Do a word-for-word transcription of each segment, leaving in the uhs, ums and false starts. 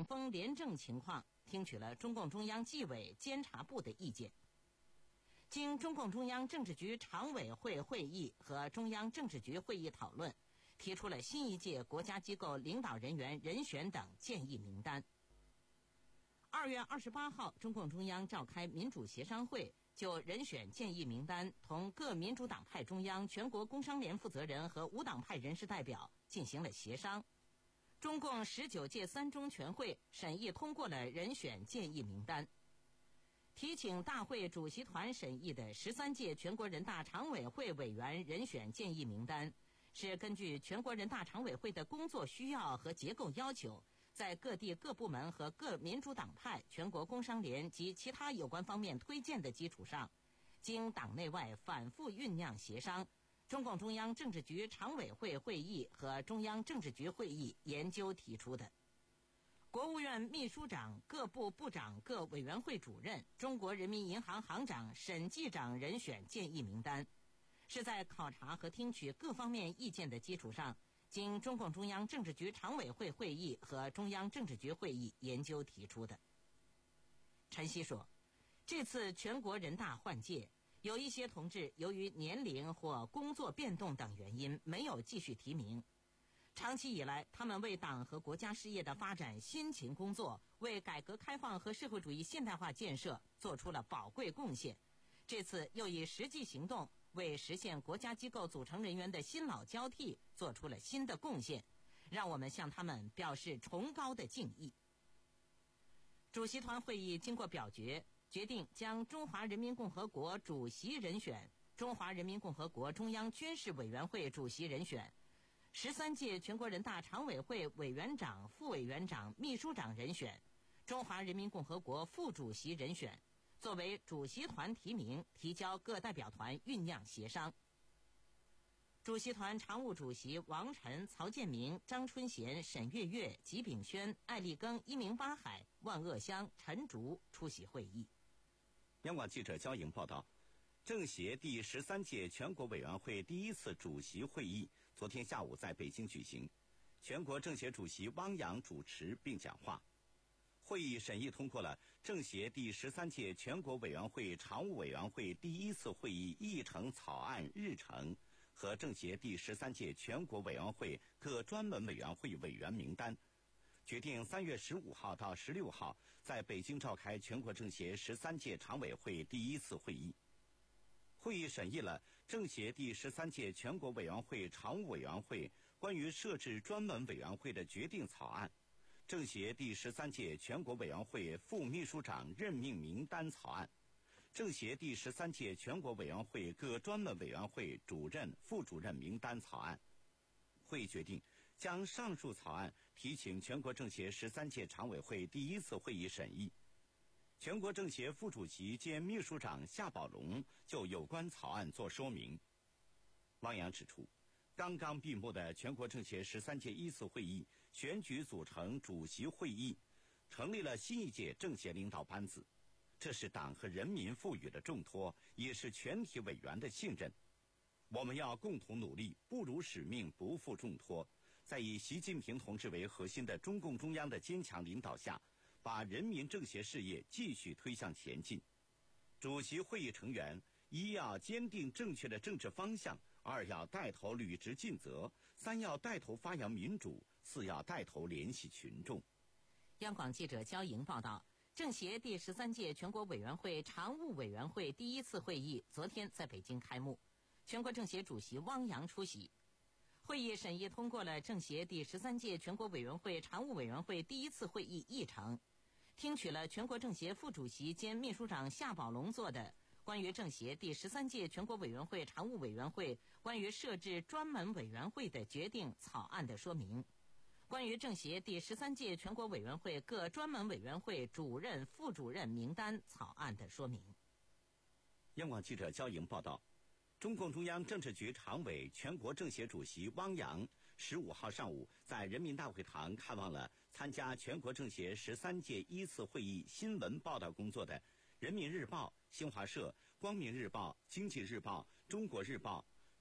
风廉政情况，听取了中共中央纪委监察部的意见。经中共中央政治局常委会会议和中央政治局会议讨论，提出了新一届国家机构领导人员人选等建议名单。二月二十八号，中共中央召开民主协商会，就人选建议名单同各民主党派中央、全国工商联负责人和无党派人士代表进行了协商。中共十九届三中全会审议通过了人选建议名单。提请大会主席团审议的十三届全国人大常委会委员人选建议名单，是根据全国人大常委会的工作需要和结构要求，在各地各部门和各民主党派、全国工商联及其他有关方面推荐的基础上，经党内外反复酝酿协商，中共中央政治局常委会会议和中央政治局会议研究提出的。国务院秘书长、各部部长、各委员会主任、中国人民银行行长、审计长人选建议名单，是在考察和听取各方面意见的基础上，经中共中央政治局常委会会议和中央政治局会议研究提出的。陈希说，这次全国人大换届，有一些同志由于年龄或工作变动等原因没有继续提名。长期以来，他们为党和国家事业的发展辛勤工作，为改革开放和社会主义现代化建设做出了宝贵贡献。这次又以实际行动为实现国家机构组成人员的新老交替做出了新的贡献，让我们向他们表示崇高的敬意。主席团会议经过表决，决定将中华人民共和国主席人选、中华人民共和国中央军事委员会主席人选、十三届全国人大常委会委员长、副委员长、秘书长人选、中华人民共和国副主席人选作为主席团提名，提交各代表团酝酿协商。主席团常务主席王晨、曹建明、张春贤、沈月月、吉炳轩、艾立庚、一鸣八海、万鄂湘、陈竹出席会议。 央广记者焦莹报道，政协第十三届全国委员会第一次主席会议昨天下午在北京举行，全国政协主席汪洋主持并讲话。会议审议通过了政协第十三届全国委员会常务委员会第一次会议议程草案日程和政协第十三届全国委员会各专门委员会委员名单，决定三月十五号到十六号在北京召开全国政协十三届常委会第一次会议。会议审议了政协第十三届全国委员会常务委员会关于设置专门委员会的决定草案，政协第十三届全国委员会副秘书长任命名单草案，政协第十三届全国委员会各专门委员会主任、副主任名单草案。会议决定将上述草案提请全国政协十三届常委会第一次会议审议。全国政协副主席兼秘书长夏宝龙就有关草案作说明。汪洋指出，刚刚闭幕的全国政协十三届一次会议选举组成主席会议，成立了新一届政协领导班子，这是党和人民赋予的重托，也是全体委员的信任。我们要共同努力，不辱使命，不负重托，在以习近平同志为核心的中共中央的坚强领导下，把人民政协事业继续推向前进。主席会议成员一要坚定正确的政治方向，二要带头履职尽责，三要带头发扬民主，四要带头联系群众。 央广记者焦莹报道，政协第十三届全国委员会常务委员会第一次会议昨天在北京开幕，全国政协主席汪洋出席。会议审议通过了政协第十三届全国委员会常务委员会第一次会议议程，听取了全国政协副主席兼秘书长夏宝龙做的关于政协第十三届全国委员会常务委员会关于设置专门委员会的决定草案的说明，关于政协第十三届全国委员会各专门委员会主任、副主任名单草案的说明。 央广记者焦莹报道，中共中央政治局常委、全国政协主席汪洋十五号上午在人民大会堂看望了参加全国政协十三届一次会议新闻报道工作的人民日报、新华社、光明日报、经济日报、中国日报、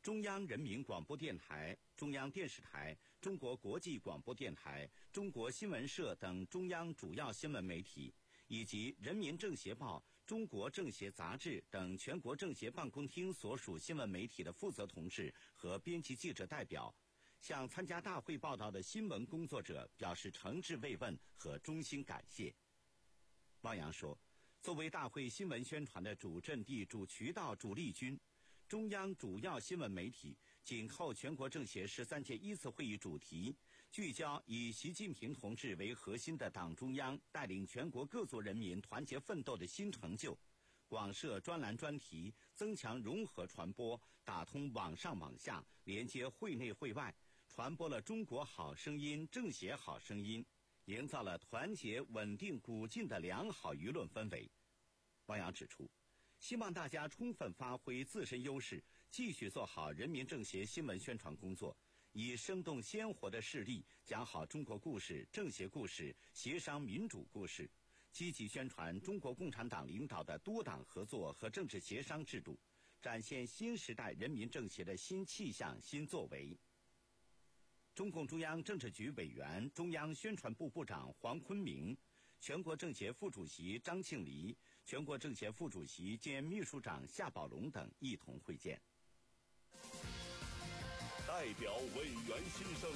中央人民广播电台、中央电视台、中国国际广播电台、中国新闻社等中央主要新闻媒体，以及人民政协报、中国政协杂志等全国政协办公厅所属新闻媒体的负责同志和编辑记者代表，向参加大会报道的新闻工作者表示诚挚慰问和衷心感谢。汪洋说，作为大会新闻宣传的主阵地、主渠道、主力军，中央主要新闻媒体紧扣全国政协十三届一次会议主题，聚焦以习近平同志为核心的党中央带领全国各族人民团结奋斗的新成就，广设专栏专题，增强融合传播，打通网上网下，连接会内会外，传播了中国好声音、政协好声音，营造了团结、稳定、鼓劲的良好舆论氛围。汪洋指出，希望大家充分发挥自身优势，继续做好人民政协新闻宣传工作，以生动鲜活的事例讲好中国故事、政协故事、协商民主故事，积极宣传中国共产党领导的多党合作和政治协商制度，展现新时代人民政协的新气象、新作为。中共中央政治局委员、中央宣传部部长黄坤明、全国政协副主席张庆黎、全国政协副主席兼秘书长夏宝龙等一同会见。 代表委员心声。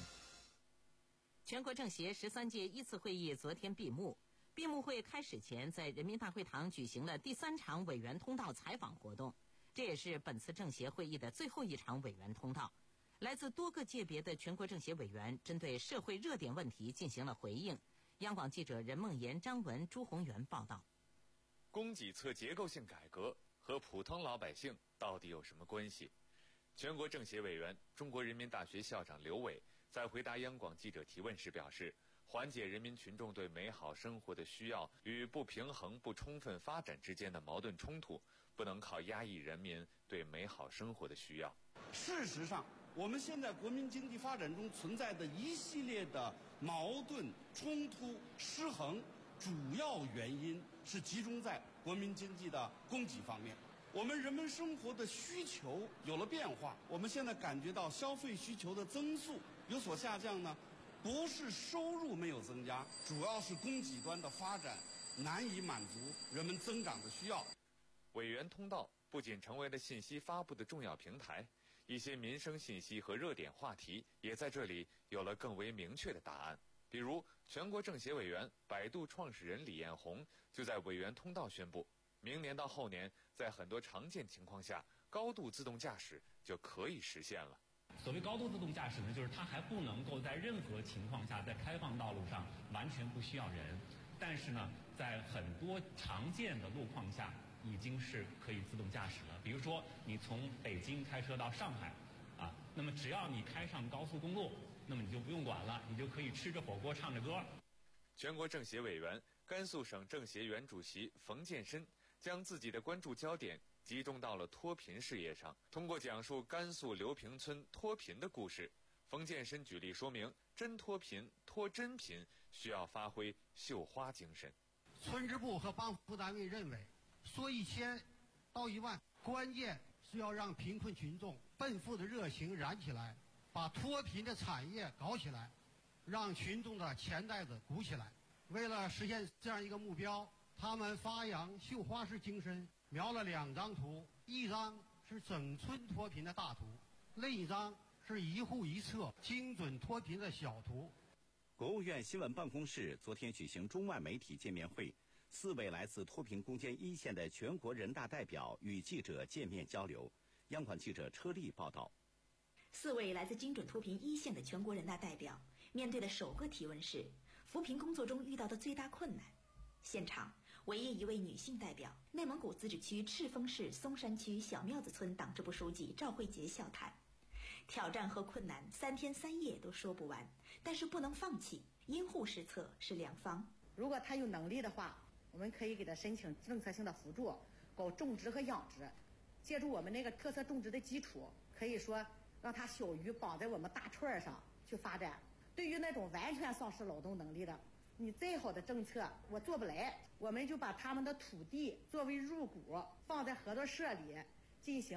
全国政协十三届一次会议昨天闭幕。闭幕会开始前，在人民大会堂举行了第三场委员通道采访活动，这也是本次政协会议的最后一场委员通道。来自多个界别的全国政协委员针对社会热点问题进行了回应。央广记者任梦妍、张文、朱宏元报道。 供给侧结构性改革和普通老百姓到底有什么关系？全国政协委员、中国人民大学校长刘伟在回答央广记者提问时表示，缓解人民群众对美好生活的需要与不平衡不充分发展之间的矛盾冲突，不能靠压抑人民对美好生活的需要。 事实上，我们现在国民经济发展中存在的一系列的矛盾、冲突、失衡，主要原因是集中在国民经济的供给方面。我们人们生活的需求有了变化，我们现在感觉到消费需求的增速有所下降呢，不是收入没有增加，主要是供给端的发展难以满足人们增长的需要。 委员通道不仅成为了信息发布的重要平台，一些民生信息和热点话题也在这里有了更为明确的答案。比如，全国政协委员、百度创始人李彦宏就在委员通道宣布，明年到后年，在很多常见情况下，高度自动驾驶就可以实现了。 所谓高度自动驾驶呢，就是它还不能够在任何情况下在开放道路上完全不需要人，但是呢，在很多常见的路况下已经是可以自动驾驶了。比如说，你从北京开车到上海，啊，那么只要你开上高速公路，那么你就不用管了，你就可以吃着火锅唱着歌。 全国政协委员、甘肃省政协原主席冯建深将自己的关注焦点集中到了脱贫事业上。通过讲述甘肃刘平村脱贫的故事，冯建深举例说明，真脱贫、脱真贫需要发挥绣花精神。 村支部和帮扶单位认为，说一千到一万，关键是要让贫困群众奔赴的热情燃起来，把脱贫的产业搞起来，让群众的钱袋子鼓起来。为了实现这样一个目标，他们发扬绣花式精神，描了两张图，一张是整村脱贫的大图，另一张是一户一策精准脱贫的小图。 国务院新闻办公室昨天举行中外媒体见面会，四位来自脱贫攻坚一线的全国人大代表与记者见面交流。央广记者车丽报道。 四位来自精准脱贫一线的全国人大代表面对的首个提问是扶贫工作中遇到的最大困难。现场唯一一位女性代表，内蒙古自治区赤峰市松山区小庙子村党支部书记赵慧杰笑谈，挑战和困难三天三夜都说不完，但是不能放弃，因护施策是良方。 如果他有能力的话，我们可以给他申请政策性的辅助，搞种植和养殖，借助我们那个特色种植的基础，可以说让他小鱼绑在我们大串上去发展。对于那种完全丧失劳动能力的，你再好的政策我做不来，我们就把他们的土地作为入股，放在合作社里进行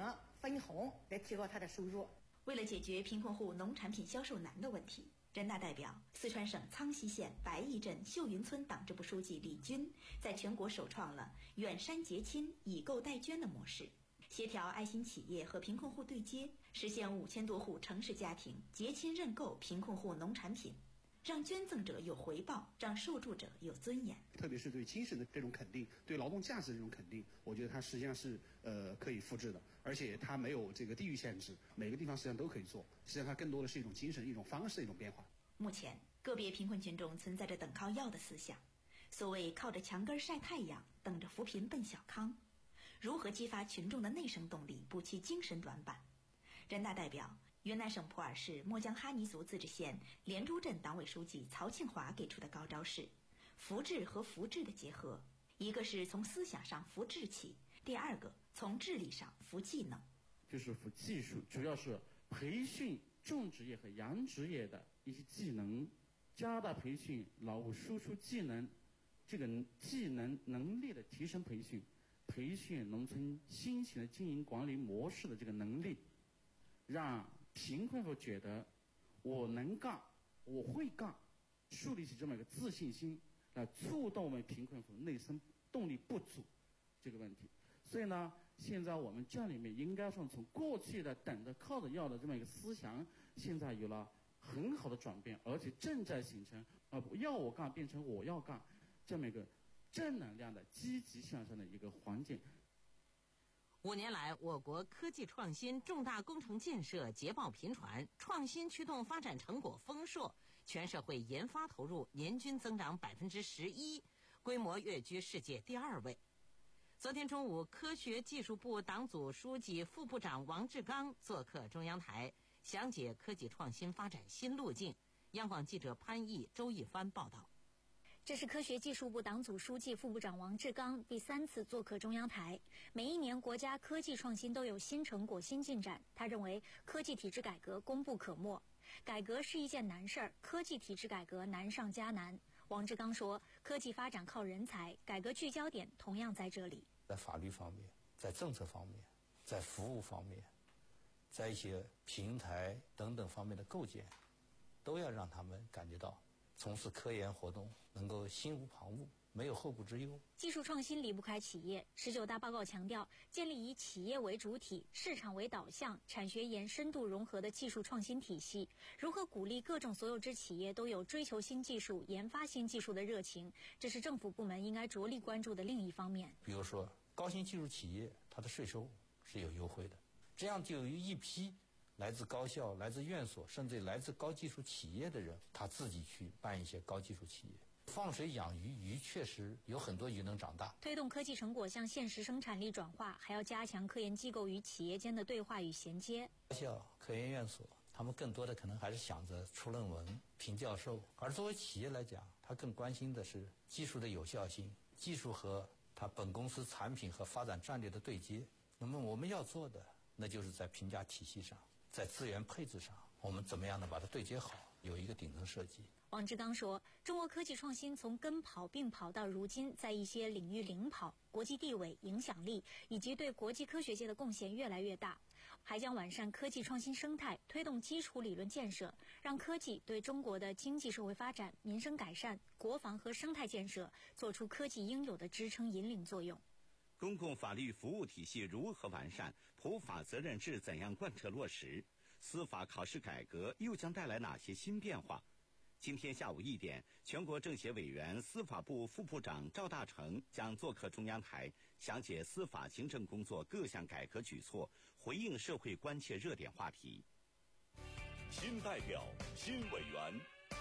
分红来提高他的收入。 为了解决贫困户农产品销售难的问题，人大代表、四川省苍溪县白义镇秀云村党支部书记李军在全国首创了远山结亲、以购代捐的模式，协调爱心企业和贫困户对接，实现五千多户城市家庭结亲认购贫困户农产品，让捐赠者有回报，让受助者有尊严。 特别是对精神的这种肯定，对劳动价值的这种肯定，我觉得它实际上是呃可以复制的，而且它没有这个地域限制，每个地方实际上都可以做。实际上它更多的是一种精神、一种方式的一种变化。 目前，个别贫困群众存在着等靠要的思想，所谓靠着墙根晒太阳，等着扶贫奔小康。如何激发群众的内生动力，补齐精神短板？人大代表、云南省普洱市墨江哈尼族自治县连珠镇党委书记曹庆华给出的高招是扶志和扶志的结合，一个是从思想上扶志气，第二个从智力上扶技能。 就是扶技术，主要是培训种植业和养殖业的一些技能，加大培训劳务输出技能，这个技能能力的提升培训，培训农村新型的经营管理模式的这个能力，让贫困户觉得我能干，我会干，树立起这么一个自信心，来触动我们贫困户内生动力不足这个问题。所以呢，现在我们教里面应该说从过去的等着靠着要的这么一个思想，现在有了很好的转变，而且正在形成呃要我干变成我要干这么一个正能量的积极向上的一个环境。 五年来，我国科技创新、重大工程建设捷报频传，创新驱动发展成果丰硕，全社会研发投入年均增长百分之十一，规模跃居世界第二位。昨天中午，科学技术部党组书记、副部长王志刚做客中央台，详解科技创新发展新路径。央广记者潘毅、周一帆报道。 这是科学技术部党组书记、副部长王志刚第三次做客中央台。每一年国家科技创新都有新成果、新进展。他认为科技体制改革功不可没，改革是一件难事儿，科技体制改革难上加难。王志刚说，科技发展靠人才，改革聚焦点同样在这里。 在法律方面，在政策方面，在服务方面，在一些平台等等方面的构建，都要让他们感觉到从事科研活动能够心无旁骛，没有后顾之忧。 技术创新离不开企业。十九大报告强调，建立以企业为主体、市场为导向、产学研深度融合的技术创新体系。如何鼓励各种所有制企业都有追求新技术、研发新技术的热情，这是政府部门应该着力关注的另一方面。 比如说，高新技术企业它的税收是有优惠的，这样就有一批来自高校、来自院所，甚至来自高技术企业的人，他自己去办一些高技术企业。放水养鱼，鱼确实有很多鱼能长大。 推动科技成果向现实生产力转化，还要加强科研机构与企业间的对话与衔接。 高校、科研院所，他们更多的可能还是想着出论文、评教授，而作为企业来讲，他更关心的是技术的有效性，技术和他本公司产品和发展战略的对接。那么我们要做的，那就是在评价体系上，在资源配置上，我们怎么样能把它对接好，有一个顶层设计。 王志刚说，中国科技创新从跟跑并跑到如今在一些领域领跑，国际地位、影响力以及对国际科学界的贡献越来越大，还将完善科技创新生态，推动基础理论建设，让科技对中国的经济社会发展、民生改善、国防和生态建设做出科技应有的支撑引领作用。 公共法律服务体系如何完善？普法责任制怎样贯彻落实？司法考试改革又将带来哪些新变化？今天下午一点，全国政协委员、司法部副部长赵大成将做客中央台，详解司法行政工作各项改革举措，回应社会关切热点话题。 新代表、新委员。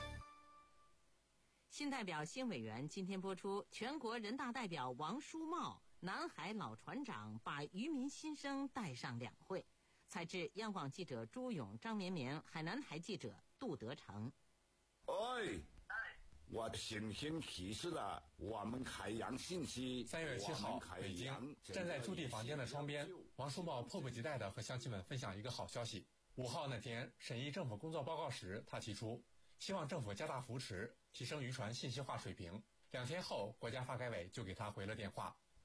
新代表、新委员今天播出，全国人大代表王书茂、南海老船长把渔民心声带上两会。采制央广记者朱勇、张绵绵，海南台记者杜德成。 哎，我新鲜提示了我们海洋信息。 三月七号，北京，站在驻地房间的窗边，王书茂迫不及待地和乡亲们分享一个好消息。五号那天审议政府工作报告时，他提出希望政府加大扶持，提升渔船信息化水平。两天后，国家发改委就给他回了电话，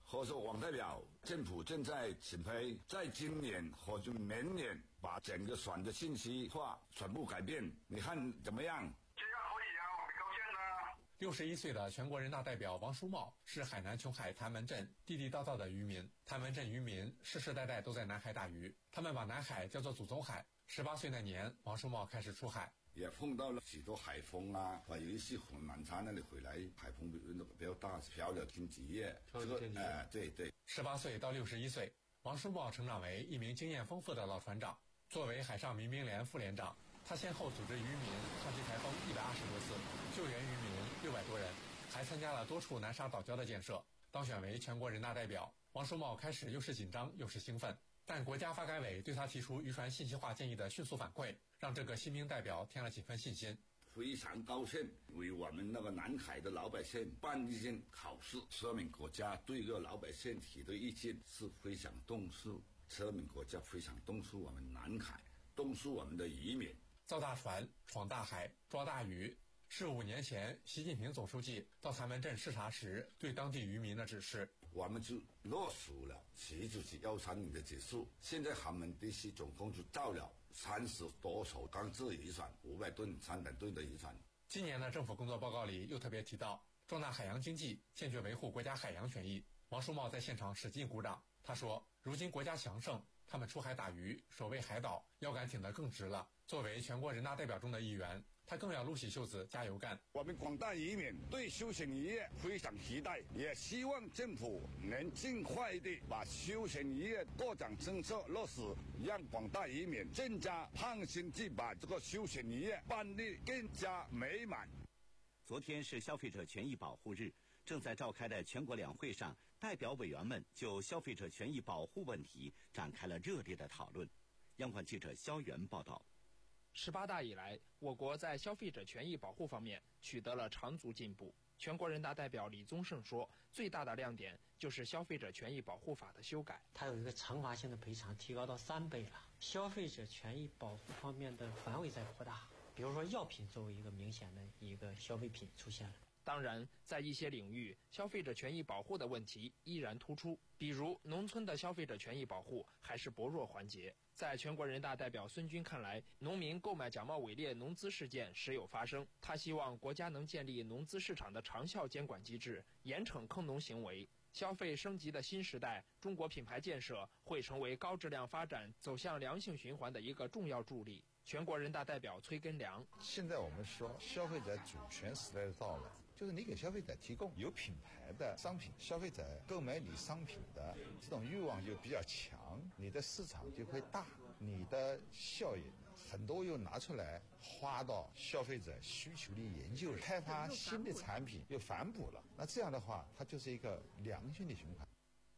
合作王代表，政府正在准备在今年或者明年把整个选择信息化全部改变，你看怎么样？ 这样可以啊，我们高兴啊。 六十一岁的全国人大代表王书茂是海南琼海谭门镇地地道道的渔民。谭门镇渔民世世代代都在南海打鱼，他们把南海叫做祖宗海。十八岁那年，王书茂开始出海。 也碰到了许多海风啊，有一次从南昌那里回来，海风比较大，漂流天职业，这个呃，对对。 十八岁到六十一岁，王书茂成长为一名经验丰富的老船长。作为海上民兵连副连长，他先后组织渔民抗击台风一百二十多次，救援渔民六百多人，还参加了多处南沙岛礁的建设。当选为全国人大代表，王书茂开始又是紧张又是兴奋。但国家发改委对他提出渔船信息化建议的迅速反馈，让这个新兵代表添了几分信心。 非常高兴为我们那个南海的老百姓办一件好事，说明国家对这个老百姓提的意见是非常重视，说明国家非常重视我们南海，重视我们的渔民。 造大船，闯大海，抓大鱼，是五年前习近平总书记到谭门镇视察时对当地渔民的指示。 我们就落实了习主席要三年的指示，现在厦门地区总共就造了三十多艘钢制渔船，五百吨、三百吨的渔船。 今年的政府工作报告里又特别提到，壮大海洋经济，坚决维护国家海洋权益。王书茂在现场使劲鼓掌，他说：“如今国家强盛，他们出海打鱼，守卫海岛，腰杆挺得更直了。”作为全国人大代表中的一员，他更要撸起袖子加油干。 我们广大渔民对休闲渔业非常期待，也希望政府能尽快地把休闲渔业拓展政策落实，让广大渔民更加放心地把这个休闲渔业办理更加美满。 昨天是消费者权益保护日，正在召开的全国两会上，代表委员们就消费者权益保护问题展开了热烈的讨论。央广记者肖元报道。 十八大以来，我国在消费者权益保护方面取得了长足进步。全国人大代表李宗盛说，最大的亮点就是消费者权益保护法的修改， 它有一个惩罚性的赔偿提高到三倍了。消费者权益保护方面的范围在扩大，比如说药品作为一个明显的一个消费品出现了。 当然，在一些领域，消费者权益保护的问题依然突出，比如农村的消费者权益保护还是薄弱环节。在全国人大代表孙军看来，农民购买假冒伪劣农资事件时有发生，他希望国家能建立农资市场的长效监管机制，严惩坑农行为。消费升级的新时代，中国品牌建设会成为高质量发展走向良性循环的一个重要助力。全国人大代表崔根良： 现在我们说消费者主权时代的到来，就是你给消费者提供有品牌的商品，消费者购买你商品的这种欲望就比较强，你的市场就会大，你的效益很多又拿出来花到消费者需求的研究，开发新的产品又反哺了，那这样的话它就是一个良性的循环。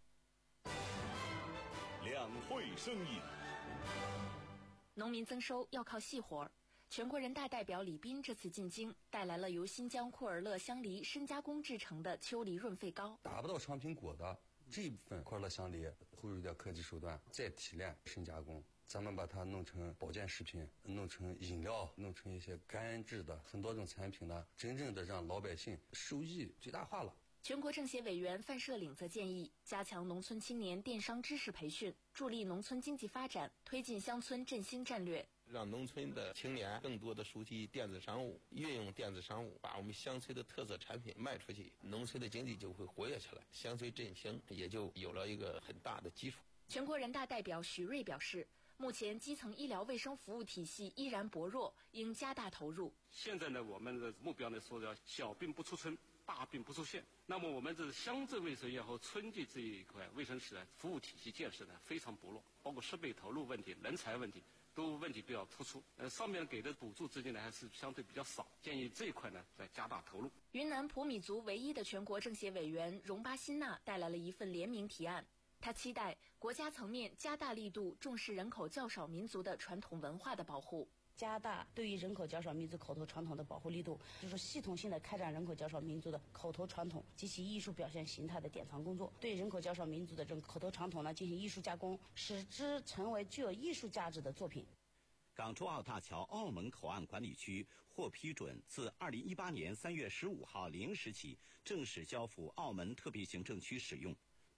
两会声音。 农民增收要靠细活儿。全国人大代表李斌这次进京，带来了由新疆库尔勒香梨深加工制成的秋梨润肺膏。 达不到双苹果的这一部分库尔勒香梨，投入点科技手段再提炼深加工，咱们把它弄成保健食品，弄成饮料，弄成一些干制的很多种产品呢，真正的让老百姓收益最大化了。 全国政协委员范社领则建议加强农村青年电商知识培训，助力农村经济发展，推进乡村振兴战略， 让农村的青年更多的熟悉电子商务，运用电子商务，把我们乡村的特色产品卖出去，农村的经济就会活跃起来，乡村振兴也就有了一个很大的基础。 全国人大代表许瑞表示，目前基层医疗卫生服务体系依然薄弱，应加大投入。 现在呢，我们的目标呢说叫小病不出村，大病不出县。那么我们这乡镇卫生也好，村级这一块卫生室呢，服务体系建设呢非常薄弱，包括设备投入问题、人才问题，都问题比较突出。呃，上面给的补助资金呢还是相对比较少，建议这一块呢再加大投入。 云南普米族唯一的全国政协委员荣巴辛纳带来了一份联名提案，他期待国家层面加大力度重视人口较少民族的传统文化的保护。 加大对于人口较少民族口头传统的保护力度，就是系统性的开展人口较少民族的口头传统及其艺术表现形态的典藏工作，对人口较少民族的这种口头传统呢进行艺术加工，使之成为具有艺术价值的作品。 港珠澳大桥澳门口岸管理区获批准，自二零一八年三月十五号零时起正式交付澳门特别行政区使用，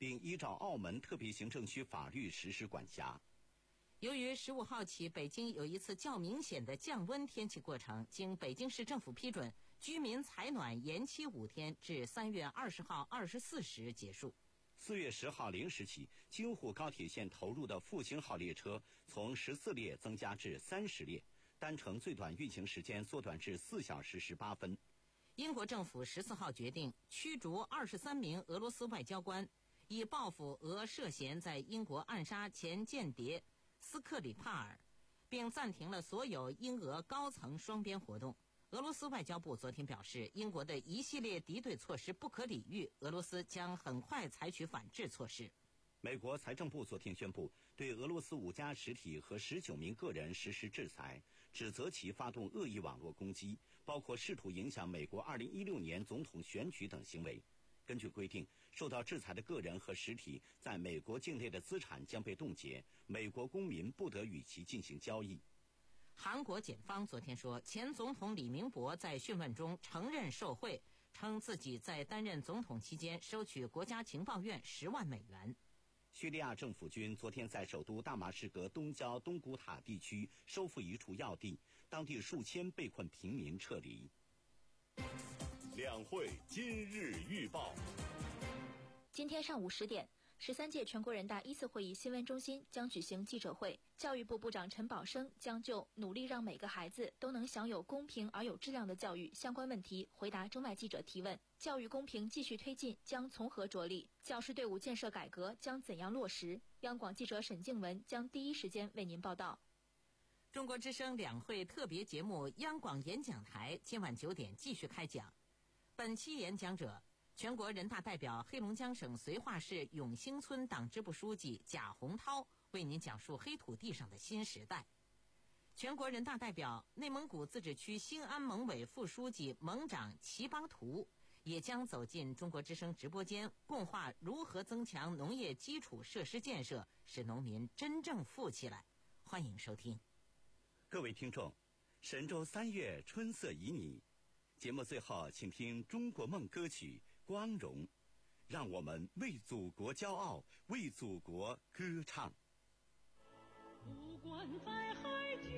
并依照澳门特别行政区法律实施管辖。 由于十五号起北京有一次较明显的降温天气过程，经北京市政府批准，居民采暖延期五天，至三月二十号二十四时结束。 四月十号零时起，京沪高铁线投入的复兴号列车从十四列增加至三十列，单程最短运行时间缩短至四小时十八分。 英国政府十四号决定驱逐二十三名俄罗斯外交官，以报复俄涉嫌在英国暗杀前间谍斯克里帕尔，并暂停了所有英俄高层双边活动。俄罗斯外交部昨天表示，英国的一系列敌对措施不可理喻，俄罗斯将很快采取反制措施。 美国财政部昨天宣布，对俄罗斯五家实体和十九名个人实施制裁，指责其发动恶意网络攻击，包括试图影响美国二零一六年总统选举等行为。根据规定，受到制裁的个人和实体在美国境内的资产将被冻结，美国公民不得与其进行交易。 韩国检方昨天说，前总统李明博在讯问中承认受贿，称自己在担任总统期间收取国家情报院十万美元。 叙利亚政府军昨天在首都大马士革东郊东古塔地区收复一处要地，当地数千被困平民撤离。 两会今日预报。 今天上午十点，十三届全国人大一次会议新闻中心将举行记者会，教育部部长陈宝生将就努力让每个孩子都能享有公平而有质量的教育相关问题回答中外记者提问。教育公平继续推进将从何着力？教师队伍建设改革将怎样落实？央广记者沈静文将第一时间为您报道。 中国之声两会特别节目央广演讲台今晚九点继续开讲。本期演讲者，全国人大代表、黑龙江省绥化市永兴村党支部书记贾洪涛为您讲述黑土地上的新时代。全国人大代表、内蒙古自治区兴安盟委副书记盟长齐巴图也将走进中国之声直播间，共话如何增强农业基础设施建设，使农民真正富起来。欢迎收听。 各位听众，神州三月春色旖旎。节目最后，请听中国梦歌曲《光荣》，让我们为祖国骄傲，为祖国歌唱。 不管在海角，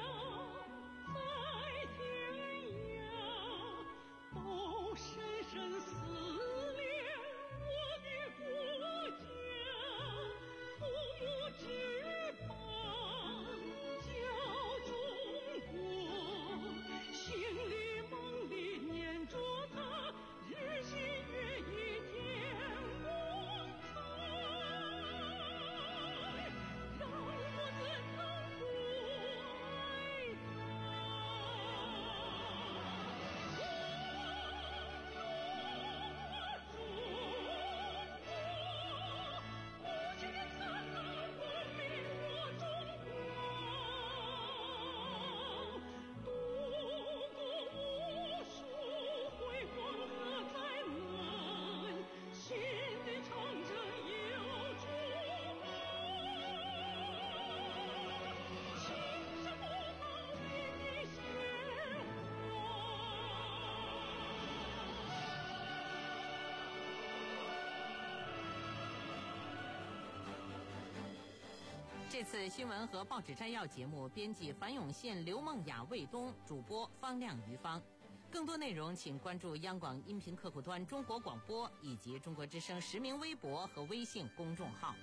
在天涯，都深深思念我的国家。父母之邦叫中国，心里梦里念着它，日新月异天光彩。让我怎能不爱它？我中国，无尽灿烂文明我中国，度过无数辉煌和灾难，新的长征有出发。青山不老为你显这次新闻和报纸摘要节目，编辑樊永信、刘梦雅、卫东，主播方亮、于芳。更多内容请关注央广音频客户端中国广播以及中国之声实名微博和微信公众号。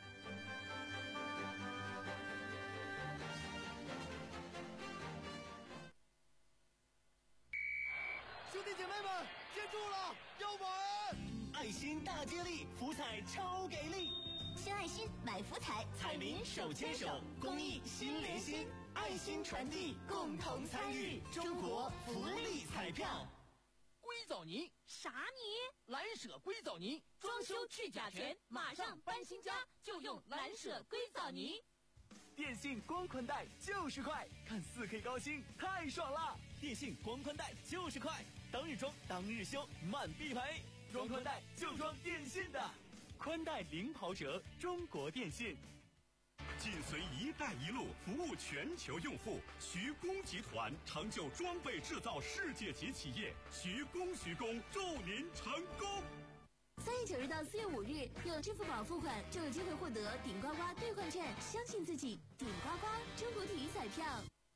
兄弟姐妹们，接住了，要玩！爱心大接力，福彩超给力！ 献爱心，买福彩， 彩民手牵手，公益心连心，爱心传递，共同参与，中国福利彩票。 硅藻泥啥泥？ 蓝舍硅藻泥，装修去甲醛，马上搬新家就用蓝舍硅藻泥。 电信光宽带就是快，看四 K 高清太爽了！电信光宽带就是快，当日装当日修，满必赔。装宽带就装电信的，宽带零跑者，中国电信。 紧随“一带一路”，服务全球用户。徐工集团成就装备制造世界级企业，徐工徐工，祝您成功。 在九日到四月五日，用支付宝付款就有机会获得顶呱呱兑换券，相信自己，顶呱呱中国体育彩票。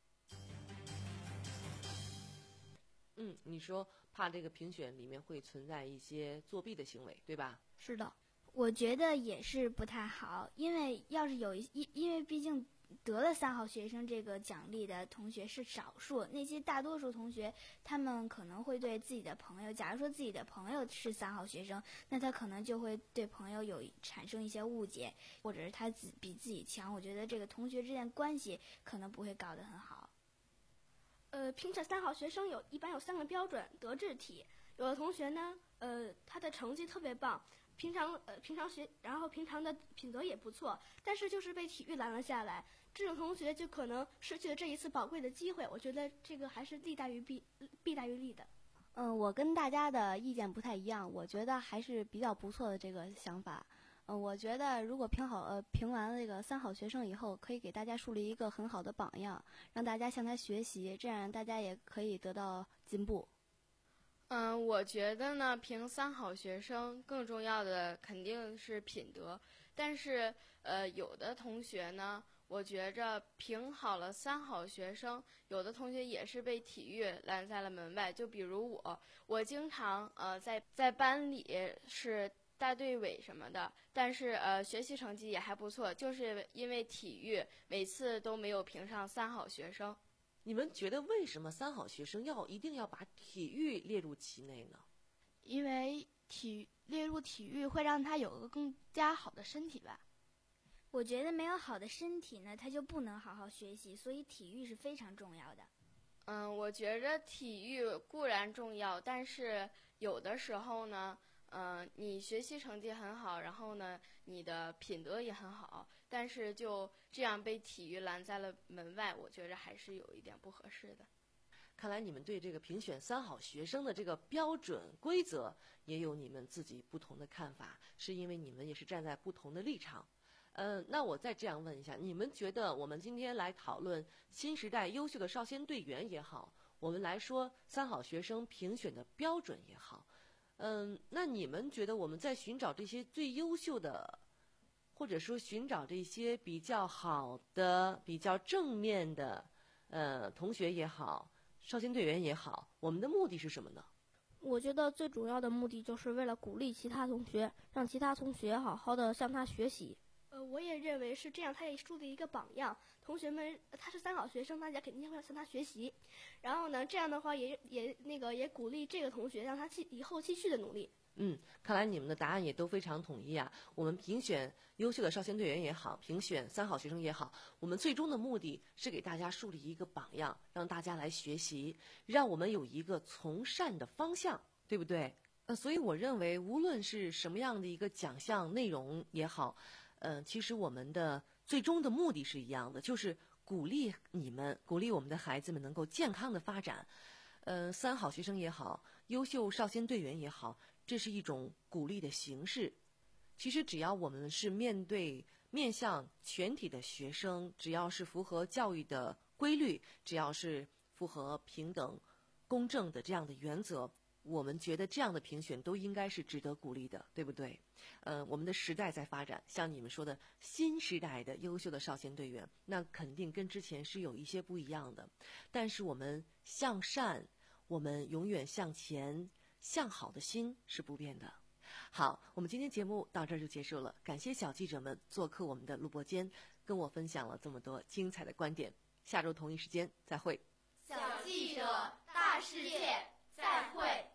嗯，你说怕这个评选里面会存在一些作弊的行为，对吧？ 是的，我觉得也是不太好，因为要是有一，因为毕竟得了三好学生这个奖励的同学是少数，那些大多数同学，他们可能会对自己的朋友，假如说自己的朋友是三好学生，那他可能就会对朋友有产生一些误解，或者是他自比自己强。我觉得这个同学之间关系可能不会搞得很好。 呃，评选三好学生有一般有三个标准：德智体。有的同学呢，呃，他的成绩特别棒，平常呃平常学，然后平常的品德也不错，但是就是被体育拦了下来。这种同学就可能失去了这一次宝贵的机会。我觉得这个还是利大于弊，弊大于利的。 嗯，我跟大家的意见不太一样，我觉得还是比较不错的这个想法。嗯，我觉得如果评好呃评完了这个三好学生以后，可以给大家树立一个很好的榜样，让大家向他学习，这样大家也可以得到进步。 嗯，我觉得呢，评三好学生更重要的肯定是品德，但是呃，有的同学呢，我觉着评好了三好学生，有的同学也是被体育拦在了门外。就比如我，我经常呃在在班里是大队委什么的，但是呃学习成绩也还不错，就是因为体育每次都没有评上三好学生。 你们觉得为什么三好学生要一定要把体育列入其内呢？ 因为体列入体育会让他有个更加好的身体吧。 我觉得没有好的身体呢，他就不能好好学习，所以体育是非常重要的。 嗯，我觉着体育固然重要，但是有的时候呢，嗯，你学习成绩很好，然后呢，你的品德也很好，但是就这样被体育拦在了门外，我觉着还是有一点不合适的。 看来你们对这个评选三好学生的这个标准规则也有你们自己不同的看法，是因为你们也是站在不同的立场。嗯、呃，那我再这样问一下，你们觉得我们今天来讨论新时代优秀的少先队员也好，我们来说三好学生评选的标准也好，嗯，那你们觉得我们在寻找这些最优秀的，或者说寻找这些比较好的、比较正面的，呃，同学也好，少先队员也好，我们的目的是什么呢？ 我觉得最主要的目的就是为了鼓励其他同学，让其他同学好好的向他学习。呃，我也认为是这样，他也树立一个榜样。同学们，他是三好学生，大家肯定会向他学习。然后呢，这样的话也也那个也鼓励这个同学，让他继以后继续的努力。 嗯，看来你们的答案也都非常统一啊。我们评选优秀的少先队员也好，评选三好学生也好，我们最终的目的是给大家树立一个榜样，让大家来学习，让我们有一个从善的方向，对不对？呃，所以我认为，无论是什么样的一个奖项内容也好，呃，其实我们的最终的目的是一样的，就是鼓励你们，鼓励我们的孩子们能够健康的发展。呃，三好学生也好，优秀少先队员也好，这是一种鼓励的形式。其实只要我们是面对面向全体的学生，只要是符合教育的规律，只要是符合平等公正的这样的原则，我们觉得这样的评选都应该是值得鼓励的，对不对？呃，我们的时代在发展，像你们说的新时代的优秀的少先队员，那肯定跟之前是有一些不一样的。但是我们向善，我们永远向前，向好的心是不变的。好，我们今天节目到这儿就结束了，感谢小记者们做客我们的录播间，跟我分享了这么多精彩的观点。下周同一时间再会。 小记者，大世界，再会。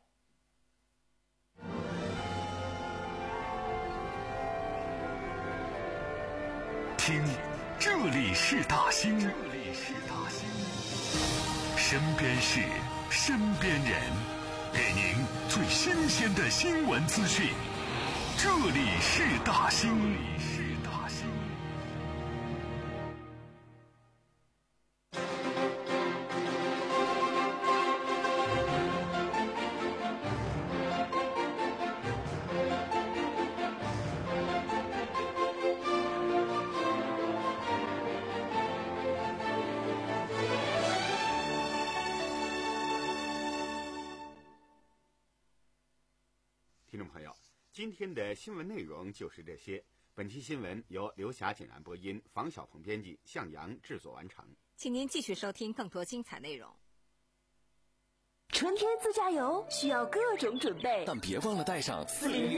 听，这里是大兴，这里是大兴，身边事，身边人，给您最新鲜的新闻资讯。这里是大兴，这里是大兴。 今天的新闻内容就是这些。本期新闻由刘霞简然播音，房晓彤编辑，向阳制作完成。 请您继续收听更多精彩内容。 春天自驾游需要各种准备， 但别忘了带上四零一